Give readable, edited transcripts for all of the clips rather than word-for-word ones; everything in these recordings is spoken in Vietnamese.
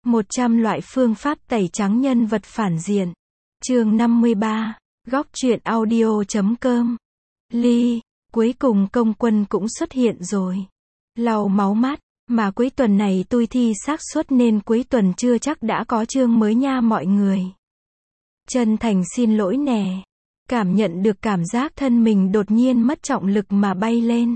100 loại phương pháp tẩy trắng nhân vật phản diện. Chương 53. Góc truyện audio.com. Ly, cuối cùng công quân cũng xuất hiện rồi. Lau máu mắt, mà cuối tuần này tôi thi xác suất nên cuối tuần chưa chắc đã có chương mới nha mọi người. Chân thành xin lỗi nè. Cảm nhận được cảm giác thân mình đột nhiên mất trọng lực mà bay lên.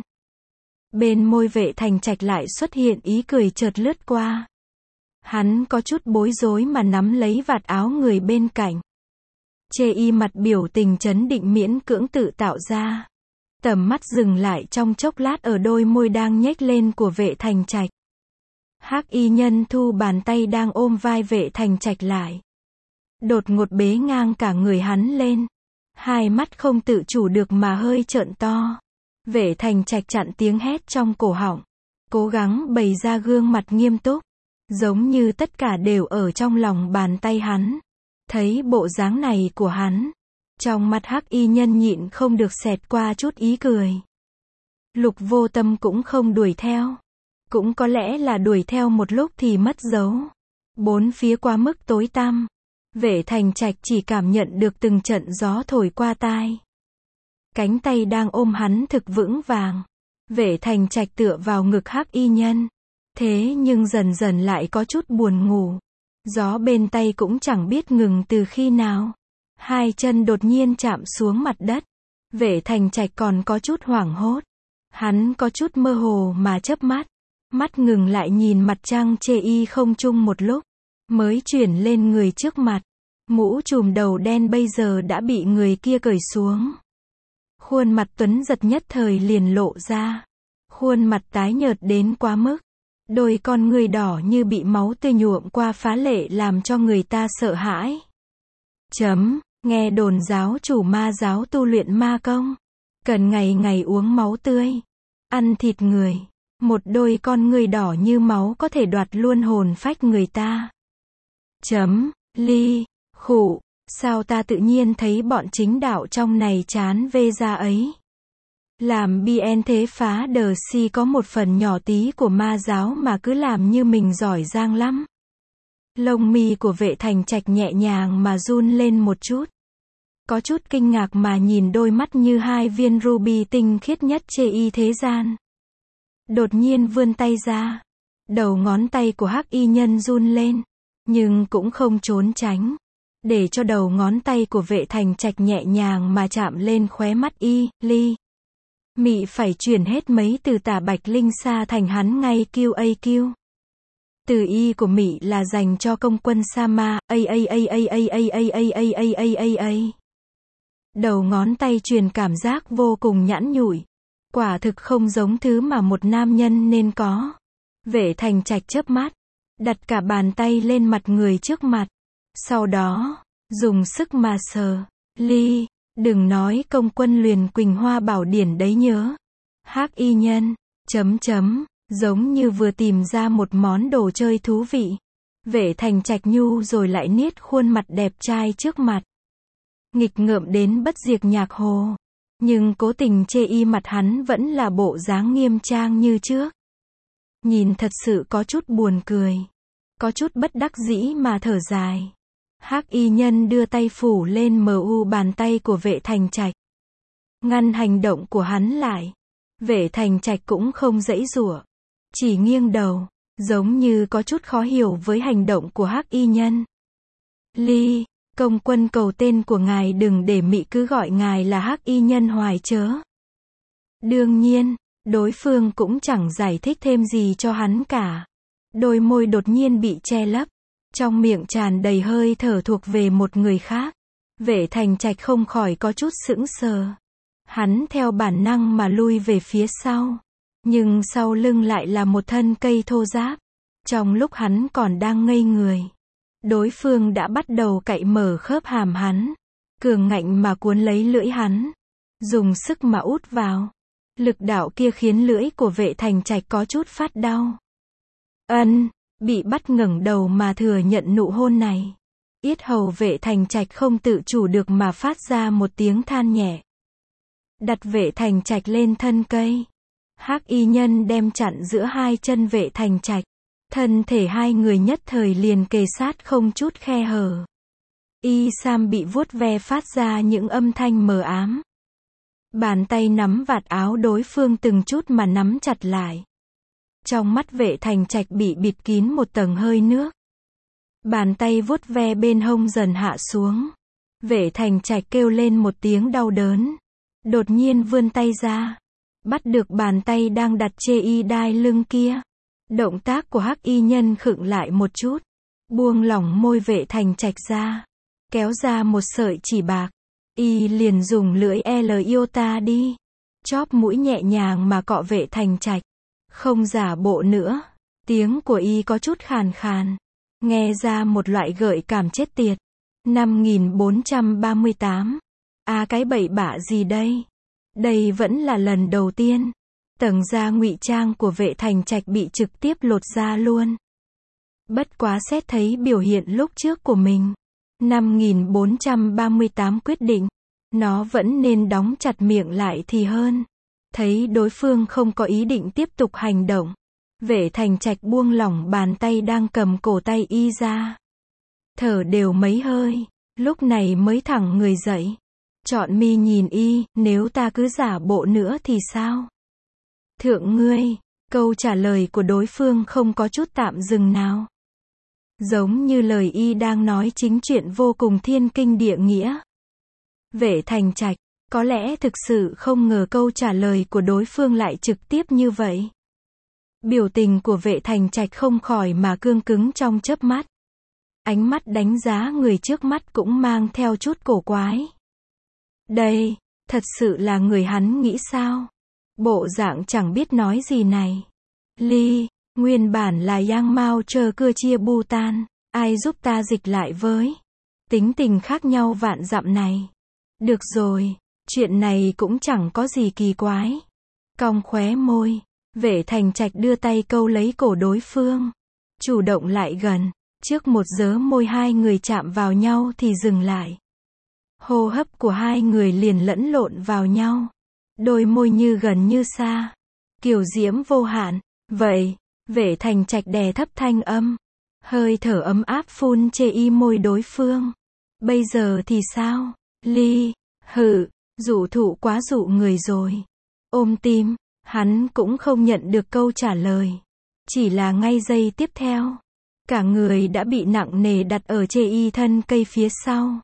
Bên môi Vệ Thành Trạch lại xuất hiện ý cười chợt lướt qua. Hắn có chút bối rối mà nắm lấy vạt áo người bên cạnh. Chê y mặt biểu tình trấn định miễn cưỡng tự tạo ra. Tầm mắt dừng lại trong chốc lát ở đôi môi đang nhếch lên của Vệ Thành Trạch. Hắc y nhân thu bàn tay đang ôm vai Vệ Thành Trạch lại. Đột ngột bế ngang cả người hắn lên. Hai mắt không tự chủ được mà hơi trợn to. Vệ Thành Trạch chặn tiếng hét trong cổ họng. Cố gắng bày ra gương mặt nghiêm túc. Giống như tất cả đều ở trong lòng bàn tay hắn. Thấy bộ dáng này của hắn. Trong mắt hắc y nhân nhịn không được xẹt qua chút ý cười. Lục Vô Tâm cũng không đuổi theo. Cũng có lẽ là đuổi theo một lúc thì mất dấu. Bốn phía quá mức tối tăm. Vệ Thành Trạch chỉ cảm nhận được từng trận gió thổi qua tai. Cánh tay đang ôm hắn thực vững vàng. Vệ Thành Trạch tựa vào ngực hắc y nhân. Thế nhưng dần dần lại có chút buồn ngủ. Gió bên tay cũng chẳng biết ngừng từ khi nào. Hai chân đột nhiên chạm xuống mặt đất. Vệ Thành Trạch còn có chút hoảng hốt. Hắn có chút mơ hồ mà chớp mắt. Mắt ngừng lại nhìn mặt trăng chê y không chung một lúc. Mới chuyển lên người trước mặt. Mũ trùm đầu đen bây giờ đã bị người kia cởi xuống. Khuôn mặt tuấn giật nhất thời liền lộ ra. Khuôn mặt tái nhợt đến quá mức. Đôi con người đỏ như bị máu tươi nhuộm qua phá lệ làm cho người ta sợ hãi. Nghe đồn giáo chủ ma giáo tu luyện ma công. Cần ngày ngày uống máu tươi. Ăn thịt người. Một đôi con người đỏ như máu có thể đoạt luôn hồn phách người ta. Ly, khụ, sao ta tự nhiên thấy bọn chính đạo trong này chán vê ra ấy. Làm BN thế phá đờ si có một phần nhỏ tí của ma giáo mà cứ làm như mình giỏi giang lắm. Lông mi của Vệ Thành Trạch nhẹ nhàng mà run lên một chút. Có chút kinh ngạc mà nhìn đôi mắt như hai viên ruby tinh khiết nhất chê y thế gian. Đột nhiên vươn tay ra. Đầu ngón tay của hắc y nhân run lên. Nhưng cũng không trốn tránh. Để cho đầu ngón tay của Vệ Thành Trạch nhẹ nhàng mà chạm lên khóe mắt y, Ly. Mị phải chuyển hết mấy từ tả bạch linh sa thành hắn ngay QAQ. Từ y của Mị là dành cho công quân Sama, Đầu ngón tay truyền cảm giác vô cùng nhẵn nhụi. Quả thực không giống thứ mà một nam nhân nên có. Vệ Thành Trạch chớp mắt. Đặt cả bàn tay lên mặt người trước mặt. Sau đó, dùng sức mà sờ. Ly, đừng nói công quân Luyện Quỳnh Hoa Bảo Điển đấy nhớ. Hắc y nhân, giống như vừa tìm ra một món đồ chơi thú vị. Vệ Thành Trạch nhu rồi lại niết khuôn mặt đẹp trai trước mặt. Nghịch ngợm đến bất diệt nhạc hồ. Nhưng cố tình chê y mặt hắn vẫn là bộ dáng nghiêm trang như trước. Nhìn thật sự có chút buồn cười. Có chút bất đắc dĩ mà thở dài. Hắc y nhân đưa tay phủ lên mu bàn tay của Vệ Thành Trạch. Ngăn hành động của hắn lại. Vệ Thành Trạch cũng không giãy giụa. Chỉ nghiêng đầu. Giống như có chút khó hiểu với hành động của hắc y nhân. Ly, công quân cầu tên của ngài đừng để Mị cứ gọi ngài là hắc y nhân hoài chớ. Đương nhiên, đối phương cũng chẳng giải thích thêm gì cho hắn cả. Đôi môi đột nhiên bị che lấp. Trong miệng tràn đầy hơi thở thuộc về một người khác. Vệ Thành Trạch không khỏi có chút sững sờ. Hắn theo bản năng mà lui về phía sau. Nhưng sau lưng lại là một thân cây thô ráp. Trong lúc hắn còn đang ngây người. Đối phương đã bắt đầu cạy mở khớp hàm hắn. Cường ngạnh mà cuốn lấy lưỡi hắn. Dùng sức mà út vào. Lực đạo kia khiến lưỡi của Vệ Thành Trạch có chút phát đau. Bị bắt ngẩng đầu mà thừa nhận nụ hôn này. Yết hầu Vệ Thành Trạch không tự chủ được mà phát ra một tiếng than nhẹ. Đặt Vệ Thành Trạch lên thân cây. Hắc y nhân đem chặn giữa hai chân Vệ Thành Trạch. Thân thể hai người nhất thời liền kề sát không chút khe hở. Y Sam bị vuốt ve phát ra những âm thanh mờ ám. Bàn tay nắm vạt áo đối phương từng chút mà nắm chặt lại. Trong mắt Vệ Thành Trạch bị bịt kín một tầng hơi nước. Bàn tay vuốt ve bên hông dần hạ xuống. Vệ Thành Trạch kêu lên một tiếng đau đớn. Đột nhiên vươn tay ra. Bắt được bàn tay đang đặt trên y đai lưng kia. Động tác của Hắc Y Nhân khựng lại một chút. Buông lỏng môi Vệ Thành Trạch ra. Kéo ra một sợi chỉ bạc. Y liền dùng lưỡi iota đi. Chóp mũi nhẹ nhàng mà cọ Vệ Thành Trạch. Không giả bộ nữa. Tiếng của y có chút khàn khàn. Nghe ra một loại gợi cảm chết tiệt. 5438. Cái bậy bạ gì đây? Đây vẫn là lần đầu tiên. Tầng da ngụy trang của Vệ Thành Trạch bị trực tiếp lột ra luôn. Bất quá xét thấy biểu hiện lúc trước của mình. 5438 quyết định. Nó vẫn nên đóng chặt miệng lại thì hơn. Thấy đối phương không có ý định tiếp tục hành động. Vệ Thành Trạch buông lỏng bàn tay đang cầm cổ tay y ra. Thở đều mấy hơi. Lúc này mới thẳng người dậy. Trọn mi nhìn y, nếu ta cứ giả bộ nữa thì sao? Thượng ngươi, câu trả lời của đối phương không có chút tạm dừng nào. Giống như lời y đang nói chính chuyện vô cùng thiên kinh địa nghĩa. Vệ Thành Trạch, có lẽ thực sự không ngờ câu trả lời của đối phương lại trực tiếp như vậy. Biểu tình của Vệ Thành Trạch không khỏi mà cương cứng trong chớp mắt. Ánh mắt đánh giá người trước mắt cũng mang theo chút cổ quái. Đây, thật sự là người hắn nghĩ sao? Bộ dạng chẳng biết nói gì này. Ly, nguyên bản là Yang Mao chờ cưa chia Bhutan, ai giúp ta dịch lại với? Tính tình khác nhau vạn dặm này. Được rồi, chuyện này cũng chẳng có gì kỳ quái. Cong khóe môi, Vệ Thành Trạch đưa tay câu lấy cổ đối phương. Chủ động lại gần, trước một giớ môi hai người chạm vào nhau thì dừng lại. Hô hấp của hai người liền lẫn lộn vào nhau. Đôi môi như gần như xa. Kiều diễm vô hạn. Vậy, Vệ Thành Trạch đè thấp thanh âm. Hơi thở ấm áp phun chê y môi đối phương. Bây giờ thì sao? Ly, dụ thụ quá dụ người rồi. Ôm tim, hắn cũng không nhận được câu trả lời. Chỉ là ngay giây tiếp theo. Cả người đã bị nặng nề đặt ở chê y thân cây phía sau.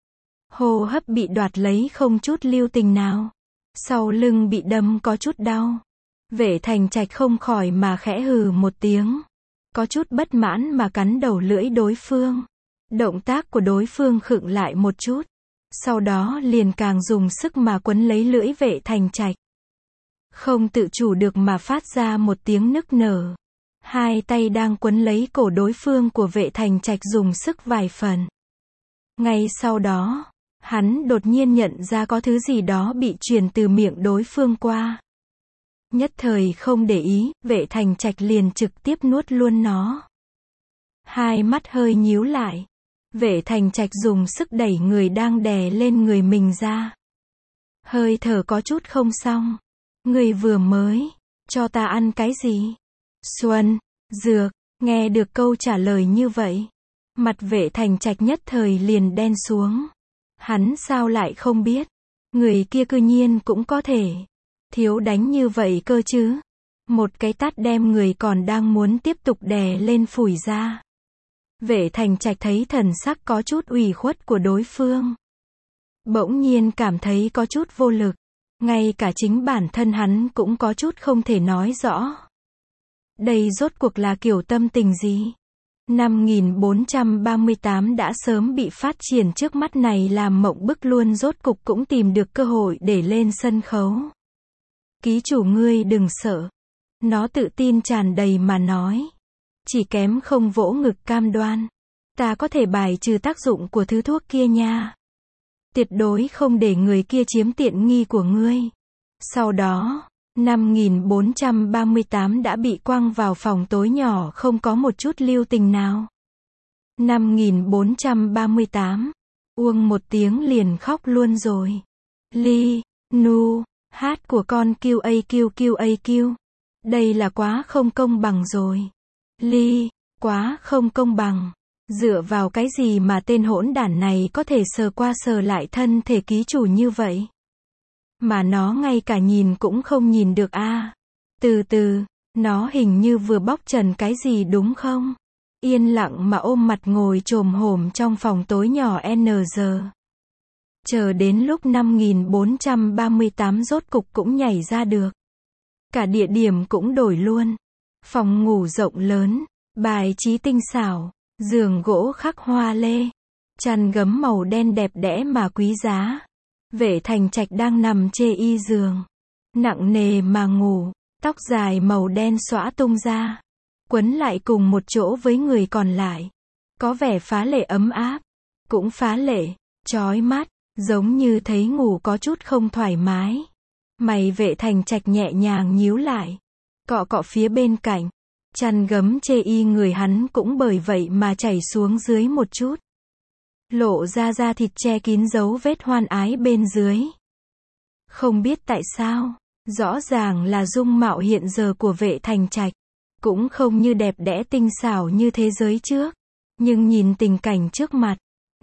Hô hấp bị đoạt lấy không chút lưu tình nào. Sau lưng bị đâm có chút đau. Vệ Thành Trạch không khỏi mà khẽ hừ một tiếng. Có chút bất mãn mà cắn đầu lưỡi đối phương. Động tác của đối phương khựng lại một chút. Sau đó liền càng dùng sức mà quấn lấy lưỡi Vệ Thành Trạch. Không tự chủ được mà phát ra một tiếng nức nở. Hai tay đang quấn lấy cổ đối phương của Vệ Thành Trạch dùng sức vài phần. Ngay sau đó, hắn đột nhiên nhận ra có thứ gì đó bị truyền từ miệng đối phương qua. Nhất thời không để ý, Vệ Thành Trạch liền trực tiếp nuốt luôn nó. Hai mắt hơi nhíu lại. Vệ Thành Trạch dùng sức đẩy người đang đè lên người mình ra. Hơi thở có chút không xong. Người vừa mới, cho ta ăn cái gì? Xuân, dược, nghe được câu trả lời như vậy. Mặt Vệ Thành Trạch nhất thời liền đen xuống. Hắn sao lại không biết? Người kia cư nhiên cũng có thể thiếu đánh như vậy cơ chứ. Một cái tát đem người còn đang muốn tiếp tục đè lên phủi ra. Vệ Thành Trạch thấy thần sắc có chút ủy khuất của đối phương. Bỗng nhiên cảm thấy có chút vô lực. Ngay cả chính bản thân hắn cũng có chút không thể nói rõ. Đây rốt cuộc là kiểu tâm tình gì? 5438 đã sớm bị phát triển trước mắt này làm mộng bức luôn, rốt cục cũng tìm được cơ hội để lên sân khấu. Ký chủ ngươi đừng sợ. Nó tự tin tràn đầy mà nói. Chỉ kém không vỗ ngực cam đoan. Ta có thể bài trừ tác dụng của thứ thuốc kia nha. Tuyệt đối không để người kia chiếm tiện nghi của ngươi. Sau đó, 5438 đã bị quăng vào phòng tối nhỏ không có một chút lưu tình nào. 5438, uông một tiếng liền khóc luôn rồi. Ly, nu, hát của con QAQ. Đây là quá không công bằng rồi. Ly, quá không công bằng. Dựa vào cái gì mà tên hỗn đản này có thể sờ qua sờ lại thân thể ký chủ như vậy? Mà nó ngay cả nhìn cũng không nhìn được a. Từ từ, nó hình như vừa bóc trần cái gì đúng không? Yên lặng mà ôm mặt ngồi chồm hổm trong phòng tối nhỏ N giờ. Chờ đến lúc 5438 rốt cục cũng nhảy ra được. Cả địa điểm cũng đổi luôn. Phòng ngủ rộng lớn, bài trí tinh xảo, giường gỗ khắc hoa lê, chăn gấm màu đen đẹp đẽ mà quý giá. Vệ Thành Trạch đang nằm chê y giường, nặng nề mà ngủ, tóc dài màu đen xõa tung ra, quấn lại cùng một chỗ với người còn lại. Có vẻ phá lệ ấm áp, cũng phá lệ chói mắt, giống như thấy ngủ có chút không thoải mái. Mày Vệ Thành Trạch nhẹ nhàng nhíu lại, cọ cọ phía bên cạnh, chăn gấm chê y người hắn cũng bởi vậy mà chảy xuống dưới một chút. Lộ ra da thịt che kín dấu vết hoan ái bên dưới. Không biết tại sao, rõ ràng là dung mạo hiện giờ của Vệ Thành Trạch, cũng không như đẹp đẽ tinh xảo như thế giới trước. Nhưng nhìn tình cảnh trước mặt,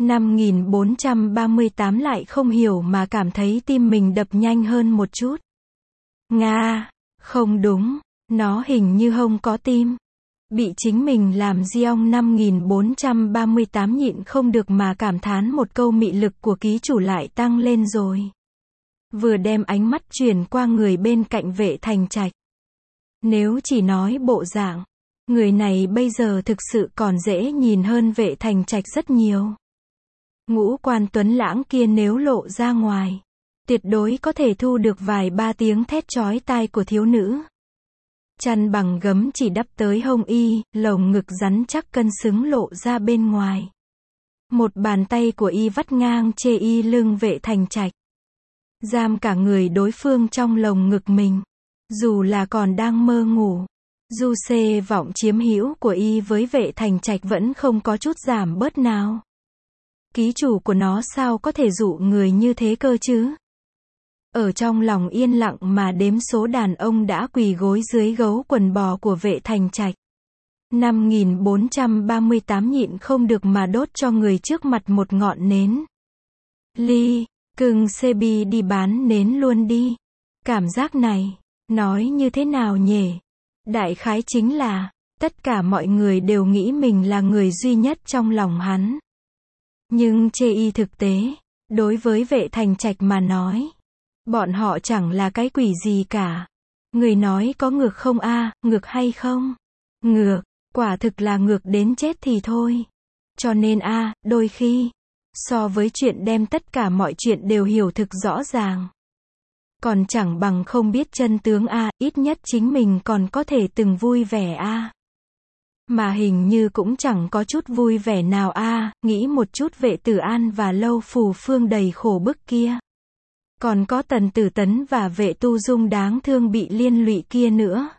5438 lại không hiểu mà cảm thấy tim mình đập nhanh hơn một chút. Nga, không đúng, nó hình như không có tim. Bị chính mình làm giông. 5438 nhịn không được mà cảm thán một câu, mị lực của ký chủ lại tăng lên rồi. Vừa đem ánh mắt chuyển qua người bên cạnh Vệ Thành Trạch. Nếu chỉ nói bộ dạng, người này bây giờ thực sự còn dễ nhìn hơn Vệ Thành Trạch rất nhiều. Ngũ quan tuấn lãng kia nếu lộ ra ngoài, tuyệt đối có thể thu được vài ba tiếng thét chói tai của thiếu nữ. Chăn bằng gấm chỉ đắp tới hông y, lồng ngực rắn chắc cân xứng lộ ra bên ngoài. Một bàn tay của y vắt ngang chê y lưng Vệ Thành Trạch, giam cả người đối phương trong lồng ngực mình. Dù là còn đang mơ ngủ, du xê vọng chiếm hữu của y với Vệ Thành Trạch vẫn không có chút giảm bớt nào. Ký chủ của nó sao có thể dụ người như thế cơ chứ? Ở trong lòng yên lặng mà đếm số đàn ông đã quỳ gối dưới gấu quần bò của Vệ Thành Trạch. 5438 nhịn không được mà đốt cho người trước mặt một ngọn nến. Ly, cưng Sebi đi bán nến luôn đi. Cảm giác này, nói như thế nào nhỉ? Đại khái chính là, tất cả mọi người đều nghĩ mình là người duy nhất trong lòng hắn. Nhưng chê y thực tế, đối với Vệ Thành Trạch mà nói, bọn họ chẳng là cái quỷ gì cả. Người nói có ngược không a, ngược hay không? Ngược, quả thực là ngược đến chết thì thôi. Cho nên a, đôi khi, so với chuyện đem tất cả mọi chuyện đều hiểu thực rõ ràng, còn chẳng bằng không biết chân tướng a, ít nhất chính mình còn có thể từng vui vẻ a. Mà hình như cũng chẳng có chút vui vẻ nào a, nghĩ một chút Vệ Tử An và Lâu Phù Phương đầy khổ bức kia. Còn có Tần Tử Tấn và Vệ Tu Dung đáng thương bị liên lụy kia nữa.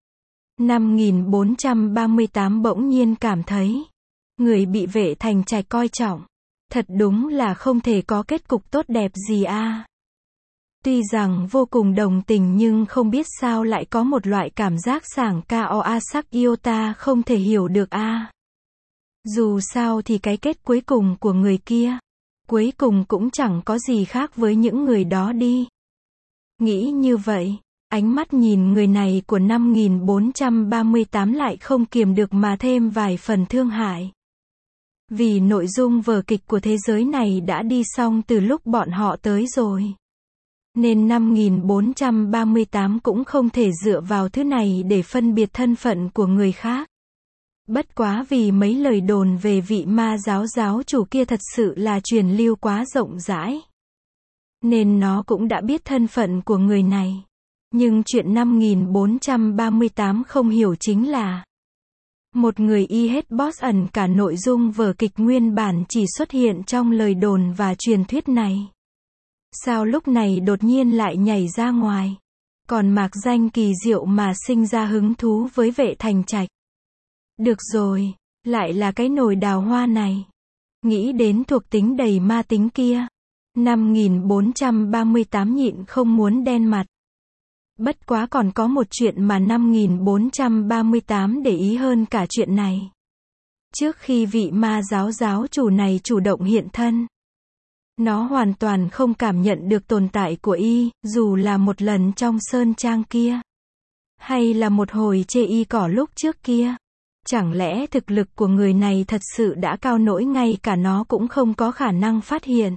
5438 bỗng nhiên cảm thấy, người bị Vệ Thành Trạch coi trọng, thật đúng là không thể có kết cục tốt đẹp gì a. Tuy rằng vô cùng đồng tình nhưng không biết sao lại có một loại cảm giác sảng cao sắc iota không thể hiểu được a. Dù sao thì cái kết cuối cùng của người kia, cuối cùng cũng chẳng có gì khác với những người đó đi. Nghĩ như vậy, ánh mắt nhìn người này của 5438 lại không kiềm được mà thêm vài phần thương hại. Vì nội dung vở kịch của thế giới này đã đi xong từ lúc bọn họ tới rồi. Nên 5438 cũng không thể dựa vào thứ này để phân biệt thân phận của người khác. Bất quá vì mấy lời đồn về vị ma giáo chủ kia thật sự là truyền lưu quá rộng rãi, nên nó cũng đã biết thân phận của người này. Nhưng chuyện 5438 không hiểu chính là, một người y hết boss ẩn cả nội dung vở kịch nguyên bản chỉ xuất hiện trong lời đồn và truyền thuyết này. Sao lúc này đột nhiên lại nhảy ra ngoài, còn mạc danh kỳ diệu mà sinh ra hứng thú với Vệ Thành Trạch. Được rồi, lại là cái nồi đào hoa này. Nghĩ đến thuộc tính đầy ma tính kia, 5438 nhịn không muốn đen mặt. Bất quá còn có một chuyện mà 5438 để ý hơn cả chuyện này. Trước khi vị ma giáo chủ này chủ động hiện thân, nó hoàn toàn không cảm nhận được tồn tại của y, dù là một lần trong sơn trang kia, hay là một hồi chê y cỏ lúc trước kia. Chẳng lẽ thực lực của người này thật sự đã cao nỗi ngay cả nó cũng không có khả năng phát hiện.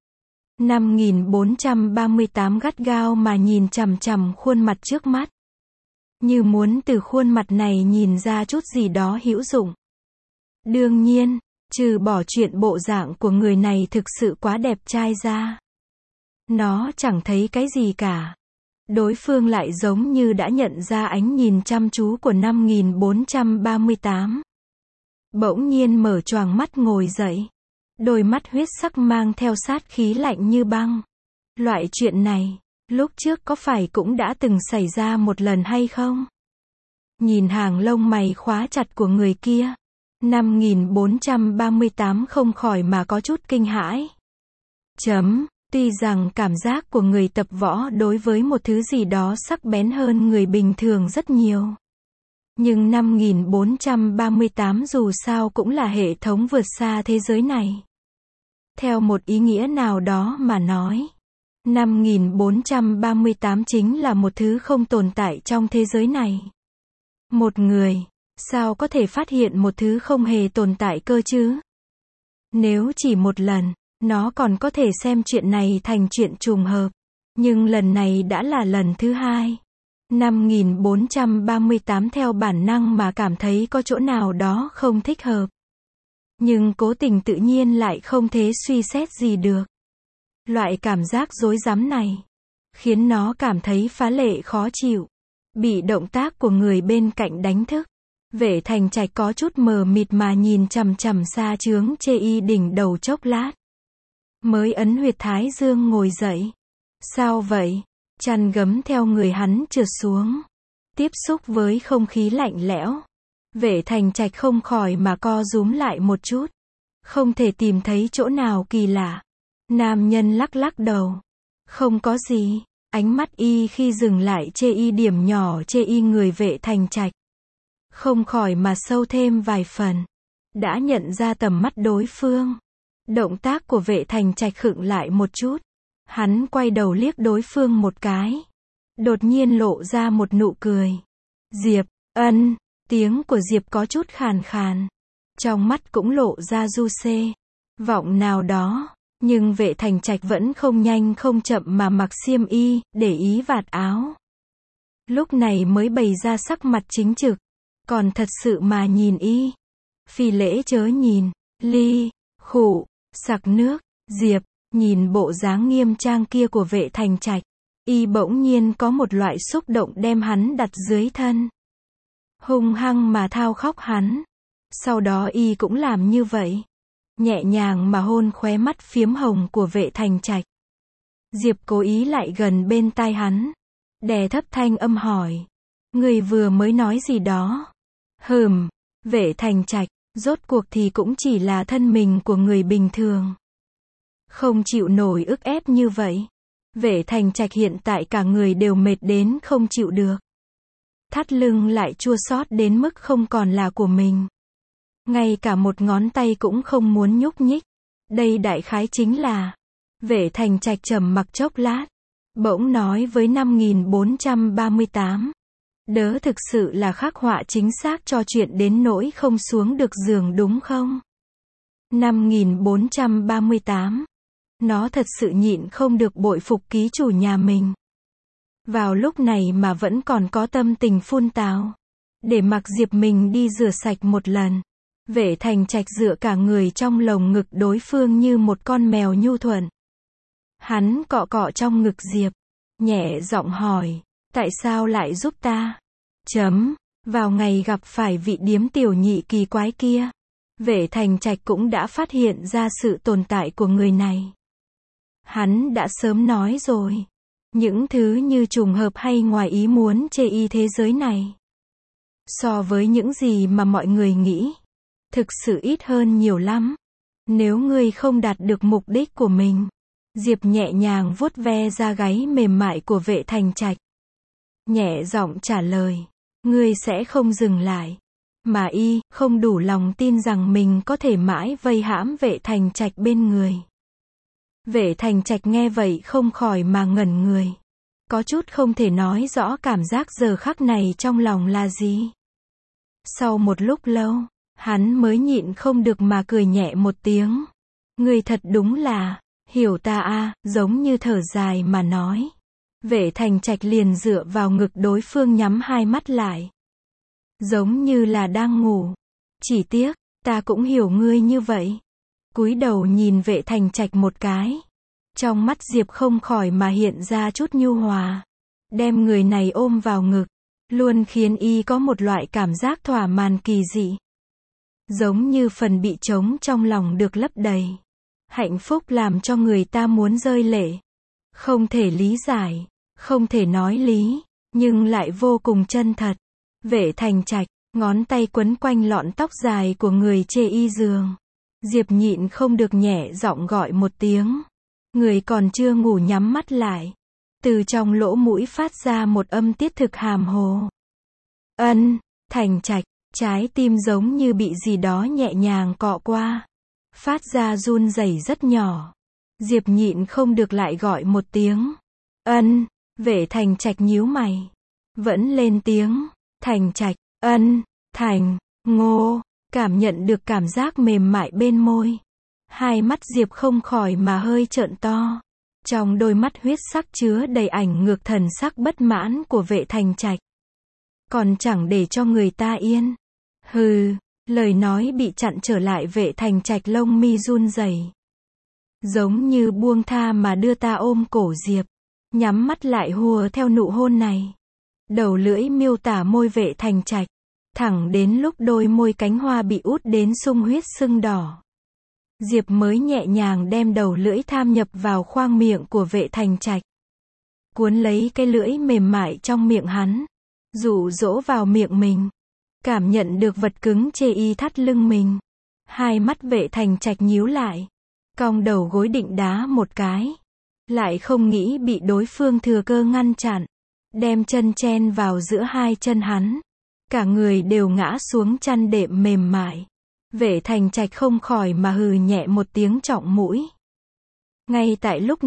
5438 gắt gao mà nhìn chằm chằm khuôn mặt trước mắt, như muốn từ khuôn mặt này nhìn ra chút gì đó hữu dụng. Đương nhiên, trừ bỏ chuyện bộ dạng của người này thực sự quá đẹp trai ra, nó chẳng thấy cái gì cả. Đối phương lại giống như đã nhận ra ánh nhìn chăm chú của 5438. Bỗng nhiên mở choàng mắt ngồi dậy. Đôi mắt huyết sắc mang theo sát khí lạnh như băng. Loại chuyện này, lúc trước có phải cũng đã từng xảy ra một lần hay không? Nhìn hàng lông mày khóa chặt của người kia, 5438 không khỏi mà có chút kinh hãi. Tuy rằng cảm giác của người tập võ đối với một thứ gì đó sắc bén hơn người bình thường rất nhiều. Nhưng 5438 dù sao cũng là hệ thống vượt xa thế giới này. Theo một ý nghĩa nào đó mà nói, 5438 chính là một thứ không tồn tại trong thế giới này. Một người, sao có thể phát hiện một thứ không hề tồn tại cơ chứ? Nếu chỉ một lần, nó còn có thể xem chuyện này thành chuyện trùng hợp. Nhưng lần này đã là lần thứ hai. 5438 theo bản năng mà cảm thấy có chỗ nào đó không thích hợp. Nhưng cố tình tự nhiên lại không thể suy xét gì được. Loại cảm giác rối rắm này khiến nó cảm thấy phá lệ khó chịu. Bị động tác của người bên cạnh đánh thức, Vệ Thành Trạch có chút mờ mịt mà nhìn chằm chằm Sa Chướng chê y đỉnh đầu chốc lát. Mới ấn huyệt thái dương ngồi dậy. Sao vậy? Chăn gấm theo người hắn trượt xuống. Tiếp xúc với không khí lạnh lẽo. Vệ Thành Trạch không khỏi mà co rúm lại một chút. Không thể tìm thấy chỗ nào kỳ lạ. Nam nhân lắc lắc đầu. Không có gì. Ánh mắt y khi dừng lại chê y điểm nhỏ chê y người Vệ Thành Trạch. Không khỏi mà sâu thêm vài phần. Đã nhận ra tầm mắt đối phương. Động tác của Vệ Thành Trạch khựng lại một chút. Hắn quay đầu liếc đối phương một cái. Đột nhiên lộ ra một nụ cười. Diệp, ân, tiếng của Diệp có chút khàn khàn. Trong mắt cũng lộ ra du xê vọng nào đó. Nhưng Vệ Thành Trạch vẫn không nhanh không chậm mà mặc xiêm y, để ý vạt áo. Lúc này mới bày ra sắc mặt chính trực. Còn thật sự mà nhìn y. Phi lễ chớ nhìn. Ly, khụ, sặc nước. Diệp, nhìn bộ dáng nghiêm trang kia của Vệ Thành Trạch. Y bỗng nhiên có một loại xúc động đem hắn đặt dưới thân. Hung hăng mà thao khóc hắn. Sau đó y cũng làm như vậy. Nhẹ nhàng mà hôn khóe mắt phiếm hồng của Vệ Thành Trạch. Diệp cố ý lại gần bên tai hắn. Đè thấp thanh âm hỏi. Người vừa mới nói gì đó? Vệ Thành Trạch, rốt cuộc thì cũng chỉ là thân mình của người bình thường. Không chịu nổi ức ép như vậy. Vệ Thành Trạch hiện tại cả người đều mệt đến không chịu được. Thắt lưng lại chua xót đến mức không còn là của mình. Ngay cả một ngón tay cũng không muốn nhúc nhích. Đây đại khái chính là. Vệ Thành Trạch trầm mặc chốc lát. Bỗng nói với 5438. Đớ thực sự là khắc họa chính xác cho chuyện đến nỗi không xuống được giường đúng không? 5438. Nó thật sự nhịn không được bội phục ký chủ nhà mình. Vào lúc này mà vẫn còn có tâm tình phun tào. Để mặc Diệp mình đi rửa sạch một lần. Vệ Thành Trạch dựa cả người trong lồng ngực đối phương như một con mèo nhu thuận. Hắn cọ cọ trong ngực Diệp. Nhẹ giọng hỏi. Tại sao lại giúp ta? Vào ngày gặp phải vị điếm tiểu nhị kỳ quái kia. Vệ Thành Trạch cũng đã phát hiện ra sự tồn tại của người này. Hắn đã sớm nói rồi. Những thứ như trùng hợp hay ngoài ý muốn chê y thế giới này. So với những gì mà mọi người nghĩ. Thực sự ít hơn nhiều lắm. Nếu ngươi không đạt được mục đích của mình. Diệp nhẹ nhàng vuốt ve da gáy mềm mại của Vệ Thành Trạch. nhẹ giọng trả lời. Ngươi sẽ không dừng lại. Mà y không đủ lòng tin rằng mình có thể mãi vây hãm Vệ Thành Trạch bên người. Vệ Thành Trạch nghe vậy không khỏi mà ngẩn người. Có chút không thể nói rõ cảm giác giờ khắc này trong lòng là gì. Sau một lúc lâu, hắn mới nhịn không được mà cười nhẹ một tiếng. Ngươi thật đúng là, hiểu ta a, giống như thở dài mà nói. Vệ Thành Trạch liền dựa vào ngực đối phương nhắm hai mắt lại. Giống như là đang ngủ. Chỉ tiếc, ta cũng hiểu ngươi như vậy. Cúi đầu nhìn Vệ Thành Trạch một cái. Trong mắt Diệp không khỏi mà hiện ra chút nhu hòa. Đem người này ôm vào ngực, luôn khiến y có một loại cảm giác thỏa mãn kỳ dị. Giống như phần bị trống trong lòng được lấp đầy. Hạnh phúc làm cho người ta muốn rơi lệ. Không thể lý giải, không thể nói lý, nhưng lại vô cùng chân thật. Vệ Thành Trạch, ngón tay quấn quanh lọn tóc dài của người chê y giường. Diệp nhịn không được nhẹ giọng gọi một tiếng. Người còn chưa ngủ nhắm mắt lại. Từ trong lỗ mũi phát ra một âm tiết thực hàm hồ. Ân, Thành Trạch, trái tim giống như bị gì đó nhẹ nhàng cọ qua. Phát ra run rẩy rất nhỏ. Diệp nhịn không được lại gọi một tiếng. Ân, Vệ Thành Trạch nhíu mày. Vẫn lên tiếng. Thành Trạch, ân, Thành, Ngô, cảm nhận được cảm giác mềm mại bên môi. Hai mắt Diệp không khỏi mà hơi trợn to. Trong đôi mắt huyết sắc chứa đầy ảnh ngược thần sắc bất mãn của Vệ Thành Trạch. Còn chẳng để cho người ta yên. Hừ, lời nói bị chặn trở lại. Vệ Thành Trạch lông mi run rẩy. Giống như buông tha mà đưa ta ôm cổ Diệp. Nhắm mắt lại hùa theo nụ hôn này. Đầu lưỡi miêu tả môi Vệ Thành Trạch. Thẳng đến lúc đôi môi cánh hoa bị út đến sung huyết sưng đỏ. Diệp mới nhẹ nhàng đem đầu lưỡi tham nhập vào khoang miệng của Vệ Thành Trạch. Cuốn lấy cái lưỡi mềm mại trong miệng hắn. Dụ dỗ vào miệng mình. Cảm nhận được vật cứng chê y thắt lưng mình. Hai mắt Vệ Thành Trạch nhíu lại. Cong đầu gối định đá một cái. Lại không nghĩ bị đối phương thừa cơ ngăn chặn. Đem chân chen vào giữa hai chân hắn. Cả người đều ngã xuống chăn đệm mềm mại. Vệ Thành Trạch không khỏi mà hừ nhẹ một tiếng trọng mũi. Ngay tại lúc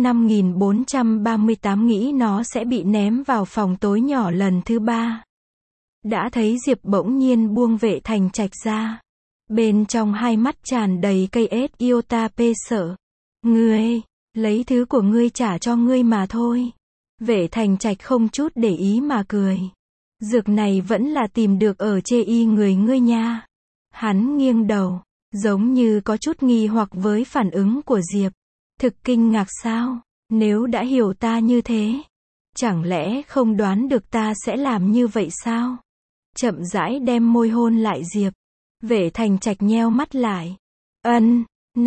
5438 nghĩ nó sẽ bị ném vào phòng tối nhỏ lần thứ 3. Đã thấy Diệp bỗng nhiên buông Vệ Thành Trạch ra. Bên trong hai mắt tràn đầy cây ết iota pê sợ. Ngươi, lấy thứ của ngươi trả cho ngươi mà thôi. Vệ Thành Trạch không chút để ý mà cười. Dược này vẫn là tìm được ở chê y người ngươi nha. Hắn nghiêng đầu, giống như có chút nghi hoặc với phản ứng của Diệp. Thực kinh ngạc sao? Nếu đã hiểu ta như thế, chẳng lẽ không đoán được ta sẽ làm như vậy sao? Chậm rãi đem môi hôn lại Diệp. Vệ Thành Trạch nheo mắt lại. Ân,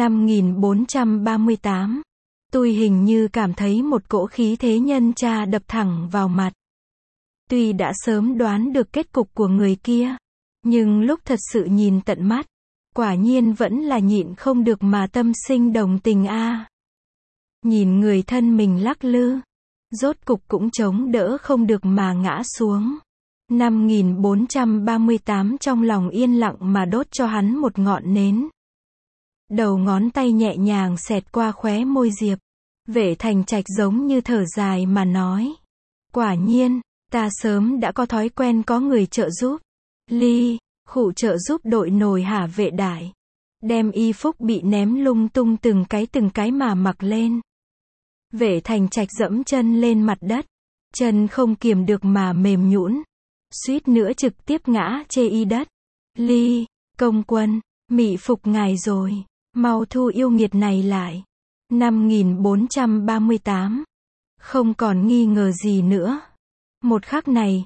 5438. Tôi hình như cảm thấy một cỗ khí thế nhân cha đập thẳng vào mặt. Tuy đã sớm đoán được kết cục của người kia, nhưng lúc thật sự nhìn tận mắt, quả nhiên vẫn là nhịn không được mà tâm sinh đồng tình a. Nhìn người thân mình lắc lư, rốt cục cũng chống đỡ không được mà ngã xuống. 5438 trong lòng yên lặng mà đốt cho hắn một ngọn nến. Đầu ngón tay nhẹ nhàng xẹt qua khóe môi Diệp. Vệ Thành Trạch giống như thở dài mà nói. Quả nhiên, ta sớm đã có thói quen có người trợ giúp. Ly, khụ trợ giúp đội nồi hả Vệ đại. Đem y phúc bị ném lung tung từng cái mà mặc lên. Vệ Thành Trạch dẫm chân lên mặt đất. Chân không kiềm được mà mềm nhũn. Suýt nữa trực tiếp ngã chê y đất. Ly, công quân, mị phục ngài rồi. Mau thu yêu nghiệt này lại. 5438. Không còn nghi ngờ gì nữa. Một khắc này,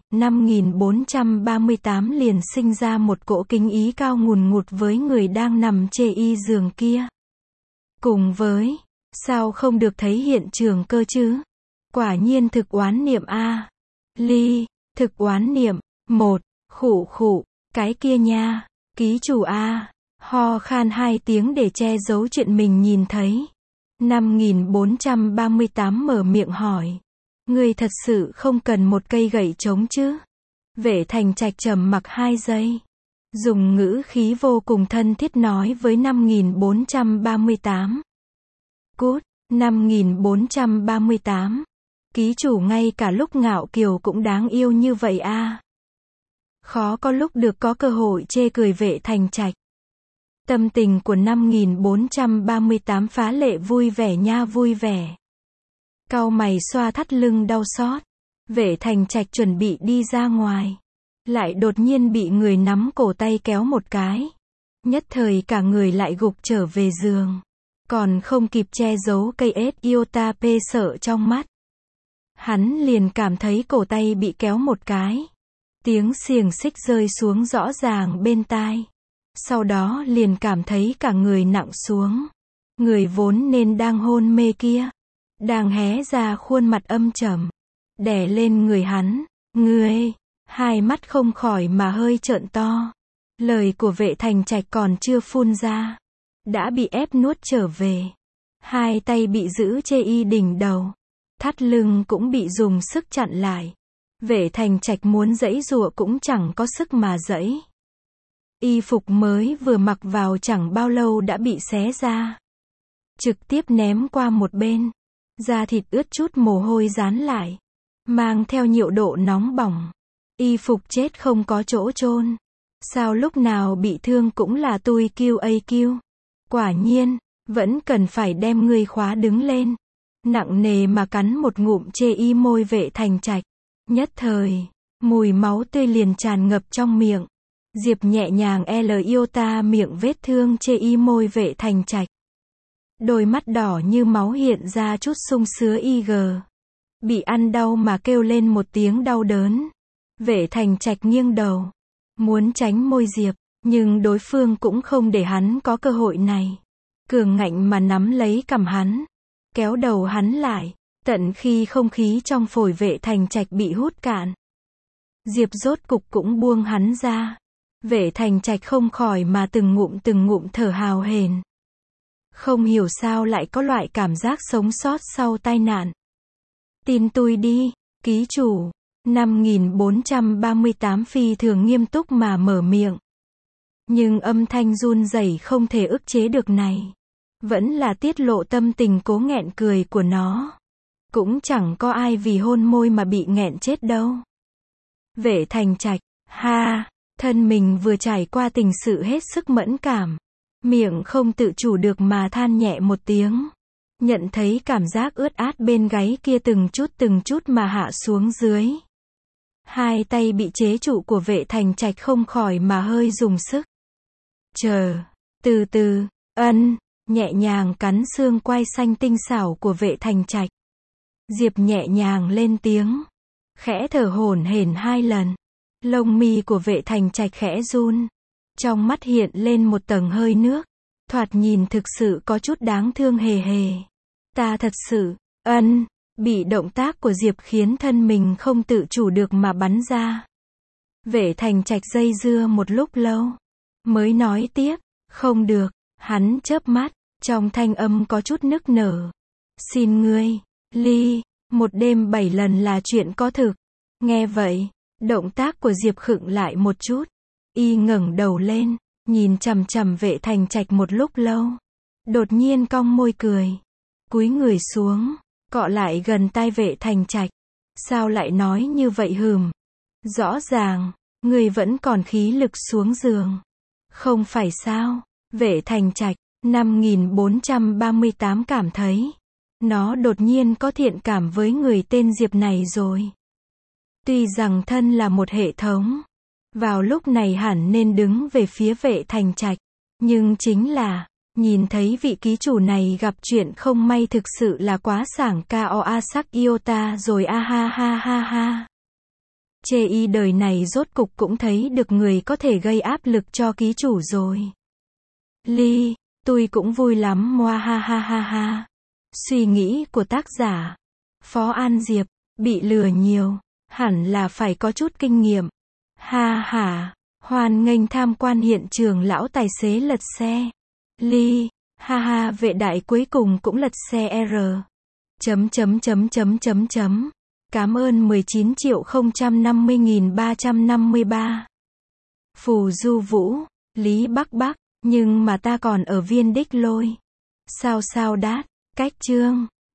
5438 liền sinh ra một cỗ kính ý cao ngùn ngụt với người đang nằm chê y giường kia. Cùng với, sao không được thấy hiện trường cơ chứ? Quả nhiên thực oán niệm a. Ly, thực oán niệm. Một, khụ, cái kia nha, ký chủ a. Ho khan 2 tiếng để che giấu chuyện mình nhìn thấy. 5438 mở miệng hỏi. Ngươi thật sự không cần một cây gậy trống chứ? Vệ Thành Trạch trầm mặc 2 giây. Dùng ngữ khí vô cùng thân thiết nói với 5438. Cút, 5438. Ký chủ ngay cả lúc ngạo kiều cũng đáng yêu như vậy a. Khó có lúc được có cơ hội chê cười Vệ Thành Trạch. Tâm tình của 5438 phá lệ vui vẻ nha, vui vẻ. Cau mày xoa thắt lưng đau xót. Vệ Thành Trạch chuẩn bị đi ra ngoài. Lại đột nhiên bị người nắm cổ tay kéo một cái. Nhất thời cả người lại gục trở về giường. Còn không kịp che giấu cây ết iota p sợ trong mắt. Hắn liền cảm thấy cổ tay bị kéo một cái. Tiếng xiềng xích rơi xuống rõ ràng bên tai. Sau đó liền cảm thấy cả người nặng xuống. Người vốn nên đang hôn mê kia. Đang hé ra khuôn mặt âm trầm. Đè lên người hắn. Ngươi. Hai mắt không khỏi mà hơi trợn to. Lời của Vệ Thành Trạch còn chưa phun ra. Đã bị ép nuốt trở về. Hai tay bị giữ chê y đỉnh đầu. Thắt lưng cũng bị dùng sức chặn lại. Vệ Thành Trạch muốn giãy giụa cũng chẳng có sức mà giãy. Y phục mới vừa mặc vào chẳng bao lâu đã bị xé ra. Trực tiếp ném qua một bên. Da thịt ướt chút mồ hôi dán lại. Mang theo nhiệt độ nóng bỏng. Y phục chết không có chỗ chôn. Sao lúc nào bị thương cũng là tui QAQ. Quả nhiên, vẫn cần phải đem ngươi khóa đứng lên. Nặng nề mà cắn một ngụm chê y môi Vệ Thành Trạch. Nhất thời, mùi máu tươi liền tràn ngập trong miệng. Diệp nhẹ nhàng iota miệng vết thương chê y môi Vệ Thành Trạch. Đôi mắt đỏ như máu hiện ra chút sung sứa IG. Bị ăn đau mà kêu lên một tiếng đau đớn. Vệ Thành Trạch nghiêng đầu. Muốn tránh môi Diệp, nhưng đối phương cũng không để hắn có cơ hội này. Cường ngạnh mà nắm lấy cằm hắn. Kéo đầu hắn lại. Tận khi không khí trong phổi Vệ Thành Trạch bị hút cạn. Diệp rốt cục cũng buông hắn ra. Vệ Thành Trạch không khỏi mà từng ngụm thở hào hển. Không hiểu sao lại có loại cảm giác sống sót sau tai nạn. Tin tui đi, ký chủ. 5438 phi thường nghiêm túc mà mở miệng. Nhưng âm thanh run rẩy không thể ức chế được này. Vẫn là tiết lộ tâm tình cố nghẹn cười của nó. Cũng chẳng có ai vì hôn môi mà bị nghẹn chết đâu. Vệ Thành Trạch, ha, thân mình vừa trải qua tình sự hết sức mẫn cảm. Miệng không tự chủ được mà than nhẹ một tiếng. Nhận thấy cảm giác ướt át bên gáy kia từng chút mà hạ xuống dưới. Hai tay bị chế trụ của Vệ Thành Trạch không khỏi mà hơi dùng sức. Chờ, từ từ, nhẹ nhàng cắn xương quai xanh tinh xảo của Vệ Thành Trạch. Diệp nhẹ nhàng lên tiếng. Khẽ thở hổn hển 2 lần. Lông mi của Vệ Thành Trạch khẽ run. Trong mắt hiện lên một tầng hơi nước. Thoạt nhìn thực sự có chút đáng thương hề hề. Ta thật sự, bị động tác của Diệp khiến thân mình không tự chủ được mà bắn ra. Vệ Thành Trạch dây dưa một lúc lâu. Mới nói tiếp, không được, hắn chớp mắt, trong thanh âm có chút nức nở. Xin ngươi, Ly, một đêm 7 lần là chuyện có thực. Nghe vậy, động tác của Diệp khựng lại một chút. Y ngẩng đầu lên, nhìn chằm chằm Vệ Thành Trạch một lúc lâu. Đột nhiên cong môi cười. Cúi người xuống, cọ lại gần tai Vệ Thành Trạch. Sao lại nói như vậy hừm? Rõ ràng, ngươi vẫn còn khí lực xuống giường. Không phải sao? Vệ Thành Trạch, 5438 cảm thấy. Nó đột nhiên có thiện cảm với người tên Diệp này rồi. Tuy rằng thân là một hệ thống. Vào lúc này hẳn nên đứng về phía Vệ Thành Trạch. Nhưng chính là, nhìn thấy vị ký chủ này gặp chuyện không may thực sự là quá sảng KOA sắc iota rồi a ha ha ha ha. Chê y đời này rốt cục cũng thấy được người có thể gây áp lực cho ký chủ rồi. Ly, tôi cũng vui lắm moa ha ha ha ha. Suy nghĩ của tác giả Phó An Diệp, bị lừa nhiều, hẳn là phải có chút kinh nghiệm. Ha ha, hoan nghênh tham quan hiện trường lão tài xế lật xe. Ly, ha ha vệ đại cuối cùng cũng lật xe R. Cảm ơn 19.050.353. Phù Du Vũ, Lý Bắc Bắc, nhưng mà ta còn ở Viên Đích Lôi. Sao sao đát, cách chương.